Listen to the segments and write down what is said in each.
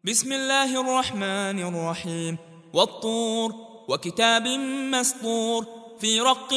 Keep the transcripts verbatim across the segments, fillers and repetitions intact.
بسم الله الرحمن الرحيم. والطور وكتاب مسطور في رق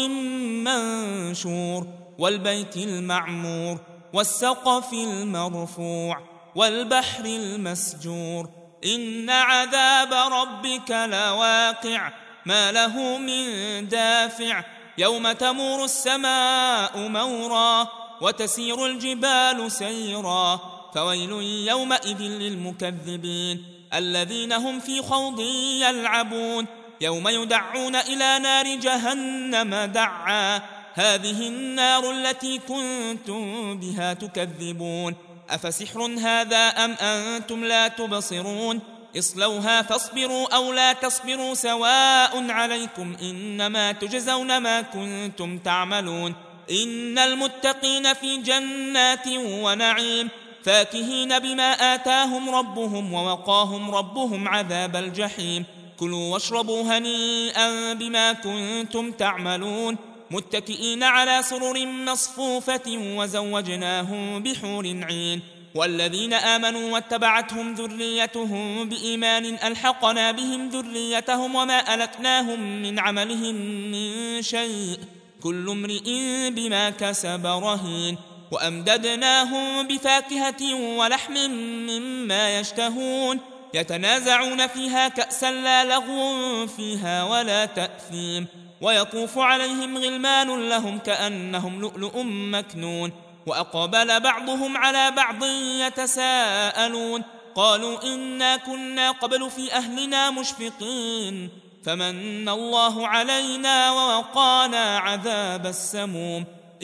منشور والبيت المعمور والسقف المرفوع والبحر المسجور إن عذاب ربك لواقع ما له من دافع يوم تمور السماء مورا وتسير الجبال سيرا فويل يومئذ للمكذبين الذين هم في خوض يلعبون يوم يدعون إلى نار جهنم دعا هذه النار التي كنتم بها تكذبون أفسحر هذا أم أنتم لا تبصرون اصلوها فاصبروا أو لا تصبروا سواء عليكم إنما تجزون ما كنتم تعملون إن المتقين في جنات ونعيم فاكهين بما آتاهم ربهم ووقاهم ربهم عذاب الجحيم كلوا واشربوا هنيئا بما كنتم تعملون متكئين على سرر مصفوفة وزوجناهم بحور عين والذين آمنوا واتبعتهم ذريتهم بإيمان ألحقنا بهم ذريتهم وما ألتناهم من عملهم من شيء كل امرئ بما كسب رهين وأمددناهم بفاكهة ولحم مما يشتهون يتنازعون فيها كأسا لا لغو فيها ولا تأثيم ويطوف عليهم غلمان لهم كأنهم لؤلؤ مكنون وأقبل بعضهم على بعض يتساءلون قالوا إنا كنا قبل في أهلنا مشفقين فمن الله علينا ووقانا عذاب السموم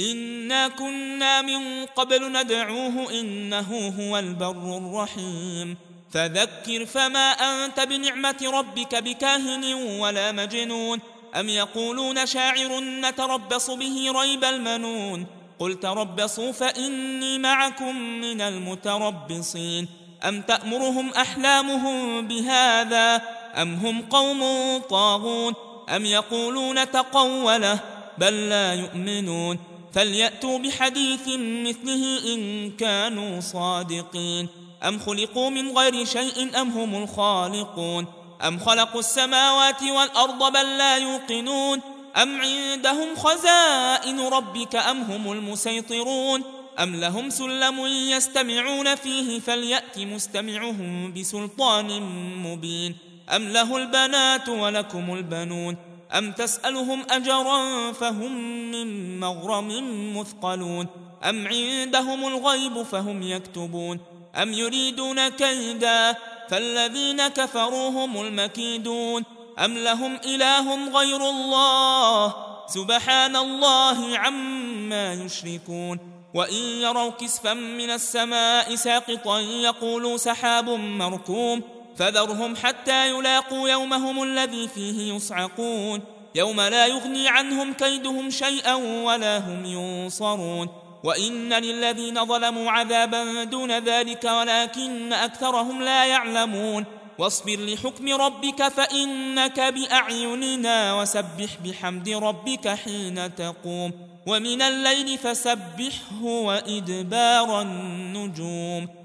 إنا كنا من قبل ندعوه إنه هو البر الرحيم فذكر فما أنت بنعمة ربك بكاهن ولا مجنون أم يقولون شاعر نتربص به ريب المنون قل تربصوا فإني معكم من المتربصين أم تأمرهم أحلامهم بهذا أم هم قوم طاغون أم يقولون تقوله بل لا يؤمنون فليأتوا بحديث مثله إن كانوا صادقين أم خلقوا من غير شيء أم هم الخالقون أم خلقوا السماوات والأرض بل لا يوقنون أم عندهم خزائن ربك أم هم المسيطرون أم لهم سلم يستمعون فيه فليأت مستمعهم بسلطان مبين أم له البنات ولكم البنون أم تسألهم أجرا فهم من مغرم مثقلون أم عندهم الغيب فهم يكتبون أم يريدون كيدا فالذين كفروا هم المكيدون أم لهم إله غير الله سبحان الله عما يشركون وإن يروا كسفا من السماء ساقطا يقولوا سحاب مركوم فذرهم حتى يلاقوا يومهم الذي فيه يصعقون يوم لا يغني عنهم كيدهم شيئا ولا هم ينصرون وإن للذين ظلموا عذابا دون ذلك ولكن أكثرهم لا يعلمون واصبر لحكم ربك فإنك بأعيننا وسبح بحمد ربك حين تقوم ومن الليل فسبحه وإدبار النجوم